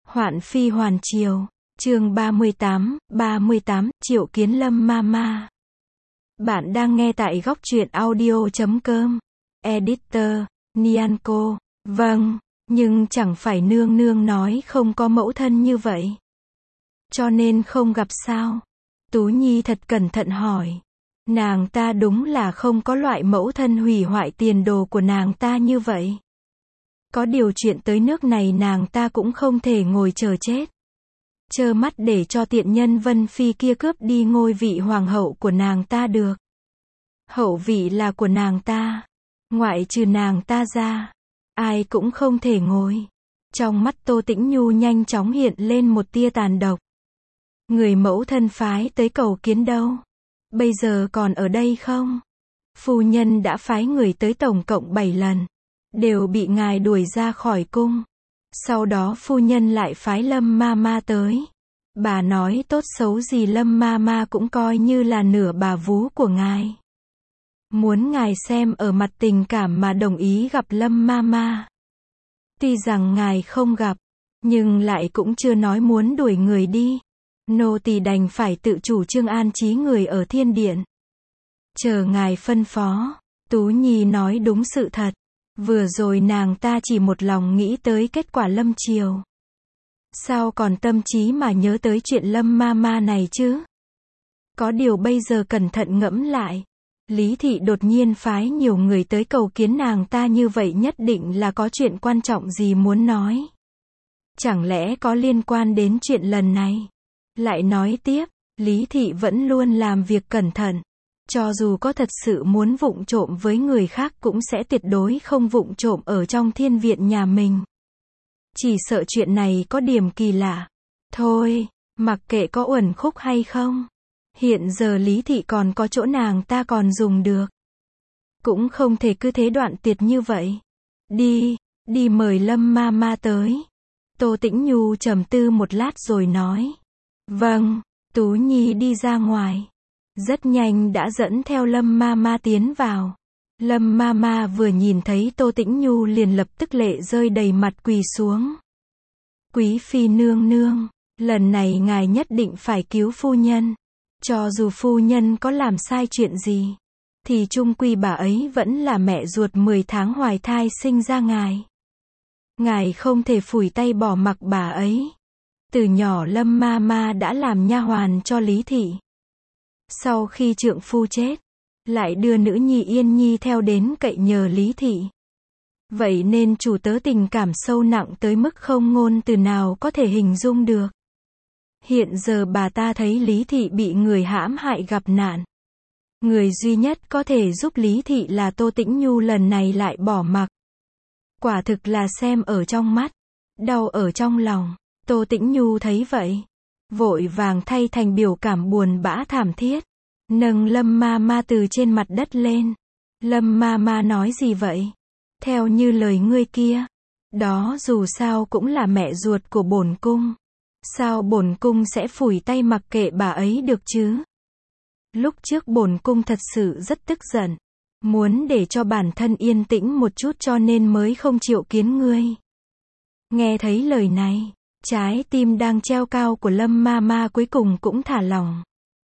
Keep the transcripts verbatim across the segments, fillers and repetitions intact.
Hoạn phi hoàn triều, chương ba mươi tám, ba mươi tám, Triệu Kiến Lâm Mama. Bạn đang nghe tại góc truyện audio chấm com. Editor, Nyanko. Vâng, nhưng chẳng phải nương nương nói không có mẫu thân như vậy. Cho nên không gặp sao? Tú Nhi thật cẩn thận hỏi. Nàng ta đúng là không có loại mẫu thân hủy hoại tiền đồ của nàng ta như vậy. Có điều chuyện tới nước này nàng ta cũng không thể ngồi chờ chết. Trơ mắt để cho tiện nhân Vân Phi kia cướp đi ngôi vị hoàng hậu của nàng ta được. Hậu vị là của nàng ta. Ngoại trừ nàng ta ra, ai cũng không thể ngồi. Trong mắt Tô Tĩnh Nhu nhanh chóng hiện lên một tia tàn độc. Người mẫu thân phái tới cầu kiến đâu? Bây giờ còn ở đây không? Phu nhân đã phái người tới tổng cộng bảy lần. Đều bị ngài đuổi ra khỏi cung. Sau đó phu nhân lại phái Lâm Mama tới. Bà nói tốt xấu gì Lâm Mama cũng coi như là nửa bà vú của ngài. Muốn ngài xem ở mặt tình cảm mà đồng ý gặp Lâm Mama. Tuy rằng ngài không gặp, nhưng lại cũng chưa nói muốn đuổi người đi. Nô tỳ đành phải tự chủ trương an trí người ở thiên điện. Chờ ngài phân phó. Tú Nhi nói đúng sự thật. Vừa rồi nàng ta chỉ một lòng nghĩ tới kết quả lâm triều. Sao còn tâm trí mà nhớ tới chuyện Lâm Mama này chứ? Có điều bây giờ cẩn thận ngẫm lại. Lý thị đột nhiên phái nhiều người tới cầu kiến nàng ta như vậy nhất định là có chuyện quan trọng gì muốn nói. Chẳng lẽ có liên quan đến chuyện lần này? Lại nói tiếp, Lý thị vẫn luôn làm việc cẩn thận. Cho dù có thật sự muốn vụng trộm với người khác cũng sẽ tuyệt đối không vụng trộm ở trong thiên viện nhà mình. Chỉ sợ chuyện này có điểm kỳ lạ. Thôi, mặc kệ có uẩn khúc hay không. Hiện giờ Lý thị còn có chỗ nàng ta còn dùng được. Cũng không thể cứ thế đoạn tuyệt như vậy. Đi, đi mời Lâm Mama tới. Tô Tĩnh Nhu trầm tư một lát rồi nói. Vâng, Tú Nhi đi ra ngoài. Rất nhanh đã dẫn theo Lâm Mama tiến vào. Lâm Mama vừa nhìn thấy Tô Tĩnh Nhu liền lập tức lệ rơi đầy mặt quỳ xuống. Quý phi nương nương, lần này ngài nhất định phải cứu phu nhân. Cho dù phu nhân có làm sai chuyện gì, thì chung quy bà ấy vẫn là mẹ ruột mười tháng hoài thai sinh ra ngài. Ngài không thể phủi tay bỏ mặc bà ấy. Từ nhỏ Lâm Mama đã làm nha hoàn cho Lý thị. Sau khi trượng phu chết, lại đưa nữ nhi Yên Nhi theo đến cậy nhờ Lý thị. Vậy nên chủ tớ tình cảm sâu nặng tới mức không ngôn từ nào có thể hình dung được. Hiện giờ bà ta thấy Lý thị bị người hãm hại gặp nạn. Người duy nhất có thể giúp Lý thị là Tô Tĩnh Nhu lần này lại bỏ mặc. Quả thực là xem ở trong mắt, đau ở trong lòng. Tô Tĩnh Nhu thấy vậy, vội vàng thay thành biểu cảm buồn bã thảm thiết. Nâng Lâm Mama từ trên mặt đất lên. Lâm Mama nói gì vậy? Theo như lời ngươi kia, đó dù sao cũng là mẹ ruột của bổn cung. Sao bổn cung sẽ phủi tay mặc kệ bà ấy được chứ? Lúc trước bổn cung thật sự rất tức giận. Muốn để cho bản thân yên tĩnh một chút cho nên mới không chịu kiến ngươi. Nghe thấy lời này, trái tim đang treo cao của Lâm Mama cuối cùng cũng thả lỏng.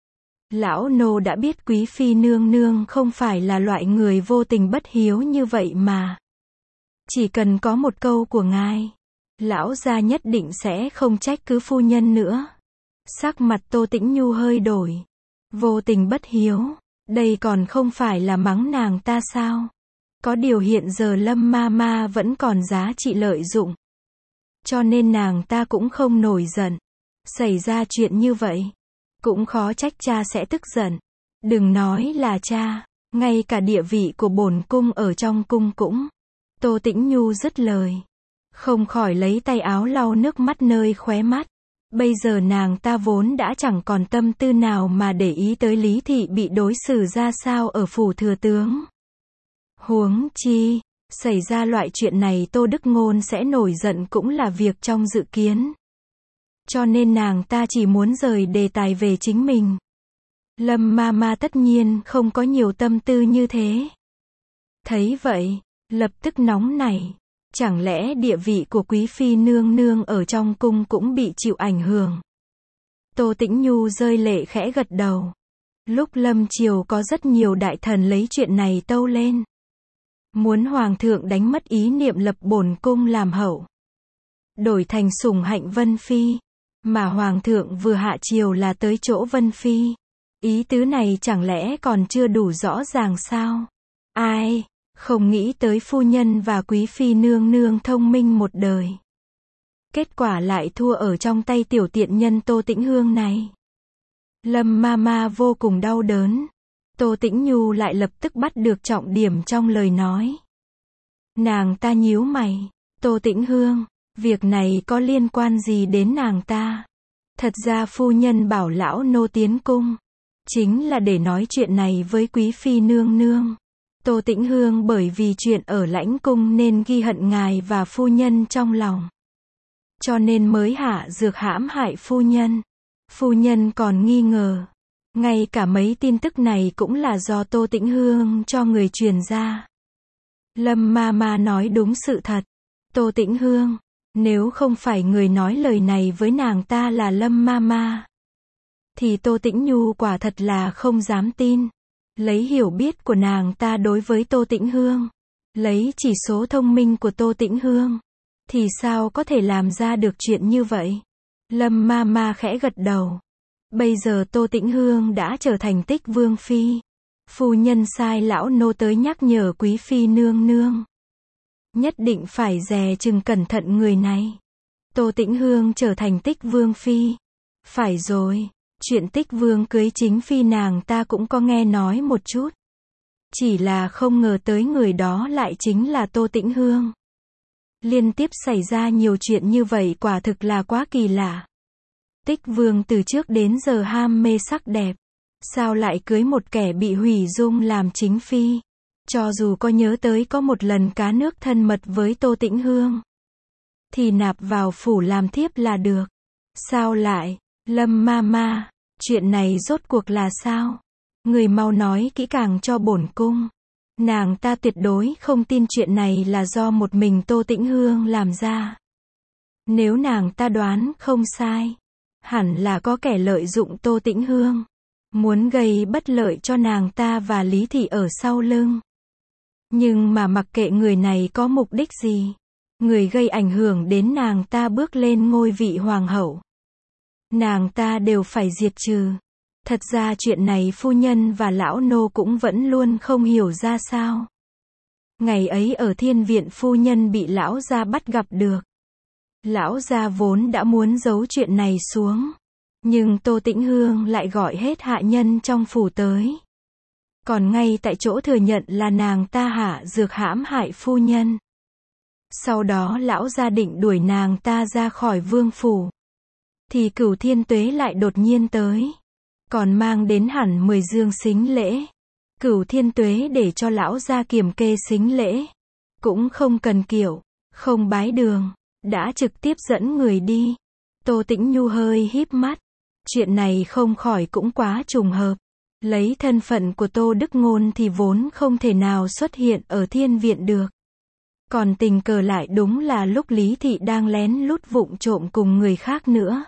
Lão nô đã biết quý phi nương nương không phải là loại người vô tình bất hiếu như vậy mà. Chỉ cần có một câu của ngài, lão gia nhất định sẽ không trách cứ phu nhân nữa. Sắc mặt Tô Tĩnh Nhu hơi đổi. Vô tình bất hiếu, đây còn không phải là mắng nàng ta sao? Có điều hiện giờ Lâm Mama vẫn còn giá trị lợi dụng. Cho nên nàng ta cũng không nổi giận. Xảy ra chuyện như vậy, cũng khó trách cha sẽ tức giận. Đừng nói là cha, ngay cả địa vị của bổn cung ở trong cung cũng. Tô Tĩnh Nhu dứt lời, không khỏi lấy tay áo lau nước mắt nơi khóe mắt. Bây giờ nàng ta vốn đã chẳng còn tâm tư nào mà để ý tới Lý thị bị đối xử ra sao ở phủ thừa tướng. Huống chi, xảy ra loại chuyện này Tô Đức Ngôn sẽ nổi giận cũng là việc trong dự kiến. Cho nên nàng ta chỉ muốn rời đề tài về chính mình. Lâm Mama tất nhiên không có nhiều tâm tư như thế. Thấy vậy, lập tức nóng nảy. Chẳng lẽ địa vị của quý phi nương nương ở trong cung cũng bị chịu ảnh hưởng? Tô Tĩnh Nhu rơi lệ khẽ gật đầu. Lúc lâm triều có rất nhiều đại thần lấy chuyện này tâu lên. Muốn hoàng thượng đánh mất ý niệm lập bổn cung làm hậu. Đổi thành sủng hạnh Vân Phi. Mà hoàng thượng vừa hạ triều là tới chỗ Vân Phi. Ý tứ này chẳng lẽ còn chưa đủ rõ ràng sao? Ai, không nghĩ tới phu nhân và quý phi nương nương thông minh một đời. Kết quả lại thua ở trong tay tiểu tiện nhân Tô Tĩnh Hương này. Lâm ma ma vô cùng đau đớn. Tô Tĩnh Nhu lại lập tức bắt được trọng điểm trong lời nói. Nàng ta nhíu mày. Tô Tĩnh Hương, việc này có liên quan gì đến nàng ta? Thật ra phu nhân bảo lão nô tiến cung, chính là để nói chuyện này với quý phi nương nương. Tô Tĩnh Hương bởi vì chuyện ở lãnh cung nên ghi hận ngài và phu nhân trong lòng. Cho nên mới hạ dược hãm hại phu nhân. Phu nhân còn nghi ngờ. Ngay cả mấy tin tức này cũng là do Tô Tĩnh Hương cho người truyền ra. Lâm ma ma nói đúng sự thật. Tô Tĩnh Hương, nếu không phải người nói lời này với nàng ta là Lâm ma ma, thì Tô Tĩnh Nhu quả thật là không dám tin. Lấy hiểu biết của nàng ta đối với Tô Tĩnh Hương, lấy chỉ số thông minh của Tô Tĩnh Hương, thì sao có thể làm ra được chuyện như vậy? Lâm ma ma khẽ gật đầu. Bây giờ Tô Tĩnh Hương đã trở thành Tích Vương Phi. Phu nhân sai lão nô tới nhắc nhở quý phi nương nương. Nhất định phải dè chừng cẩn thận người này. Tô Tĩnh Hương trở thành Tích Vương Phi. Phải rồi, chuyện Tích Vương cưới chính phi nàng ta cũng có nghe nói một chút. Chỉ là không ngờ tới người đó lại chính là Tô Tĩnh Hương. Liên tiếp xảy ra nhiều chuyện như vậy quả thực là quá kỳ lạ. Tích Vương từ trước đến giờ ham mê sắc đẹp. Sao lại cưới một kẻ bị hủy dung làm chính phi? Cho dù có nhớ tới có một lần cá nước thân mật với Tô Tĩnh Hương, thì nạp vào phủ làm thiếp là được. Sao lại? Lâm ma ma, chuyện này rốt cuộc là sao? Người mau nói kỹ càng cho bổn cung. Nàng ta tuyệt đối không tin chuyện này là do một mình Tô Tĩnh Hương làm ra. Nếu nàng ta đoán không sai, hẳn là có kẻ lợi dụng Tô Tĩnh Hương, muốn gây bất lợi cho nàng ta và Lý Thị ở sau lưng. Nhưng mà mặc kệ người này có mục đích gì, người gây ảnh hưởng đến nàng ta bước lên ngôi vị hoàng hậu, nàng ta đều phải diệt trừ. Thật ra chuyện này phu nhân và lão nô cũng vẫn luôn không hiểu ra sao. Ngày ấy ở thiên viện phu nhân bị lão gia bắt gặp được. Lão gia vốn đã muốn giấu chuyện này xuống, nhưng Tô Tĩnh Hương lại gọi hết hạ nhân trong phủ tới. Còn ngay tại chỗ thừa nhận là nàng ta hạ dược hãm hại phu nhân. Sau đó lão gia định đuổi nàng ta ra khỏi vương phủ, thì Cửu Thiên Tuế lại đột nhiên tới, còn mang đến hẳn mười dương sính lễ. Cửu Thiên Tuế để cho lão gia kiểm kê sính lễ, cũng không cần kiệu, không bái đường, đã trực tiếp dẫn người đi. Tô Tĩnh Nhu hơi híp mắt. Chuyện này không khỏi cũng quá trùng hợp. Lấy thân phận của Tô Đức Ngôn thì vốn không thể nào xuất hiện ở thiên viện được. Còn tình cờ lại đúng là lúc Lý Thị đang lén lút vụng trộm cùng người khác nữa.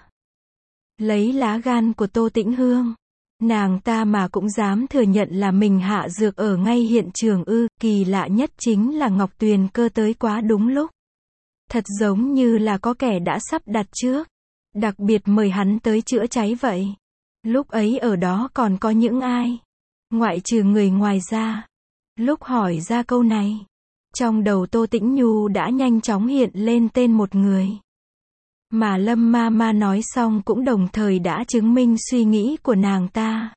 Lấy lá gan của Tô Tĩnh Hương, nàng ta mà cũng dám thừa nhận là mình hạ dược ở ngay hiện trường ư. Kỳ lạ nhất chính là Ngọc Tuyền Cơ tới quá đúng lúc. Thật giống như là có kẻ đã sắp đặt trước, đặc biệt mời hắn tới chữa cháy vậy. Lúc ấy ở đó còn có những ai? Ngoại trừ người ngoài ra. Lúc hỏi ra câu này, trong đầu Tô Tĩnh Nhu đã nhanh chóng hiện lên tên một người. Mà Lâm ma ma nói xong cũng đồng thời đã chứng minh suy nghĩ của nàng ta.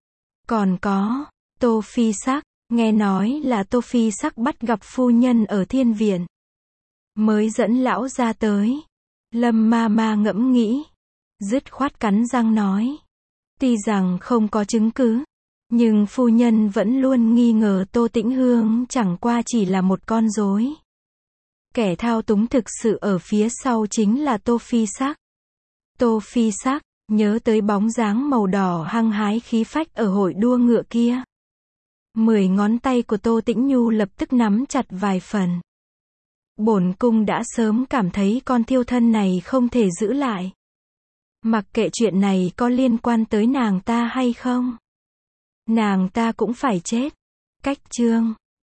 Còn có, Tô Phi Sắc, nghe nói là Tô Phi Sắc bắt gặp phu nhân ở thiên viện, mới dẫn lão ra tới. Lâm ma ma ngẫm nghĩ, dứt khoát cắn răng nói. Tuy rằng không có chứng cứ, nhưng phu nhân vẫn luôn nghi ngờ Tô Tĩnh Hương chẳng qua chỉ là một con rối. Kẻ thao túng thực sự ở phía sau chính là Tô Phi Sắc. Tô Phi Sắc, nhớ tới bóng dáng màu đỏ hăng hái khí phách ở hội đua ngựa kia. Mười ngón tay của Tô Tĩnh Nhu lập tức nắm chặt vài phần. Bổn cung đã sớm cảm thấy con thiêu thân này không thể giữ lại. Mặc kệ chuyện này có liên quan tới nàng ta hay không. Nàng ta cũng phải chết. Cách chương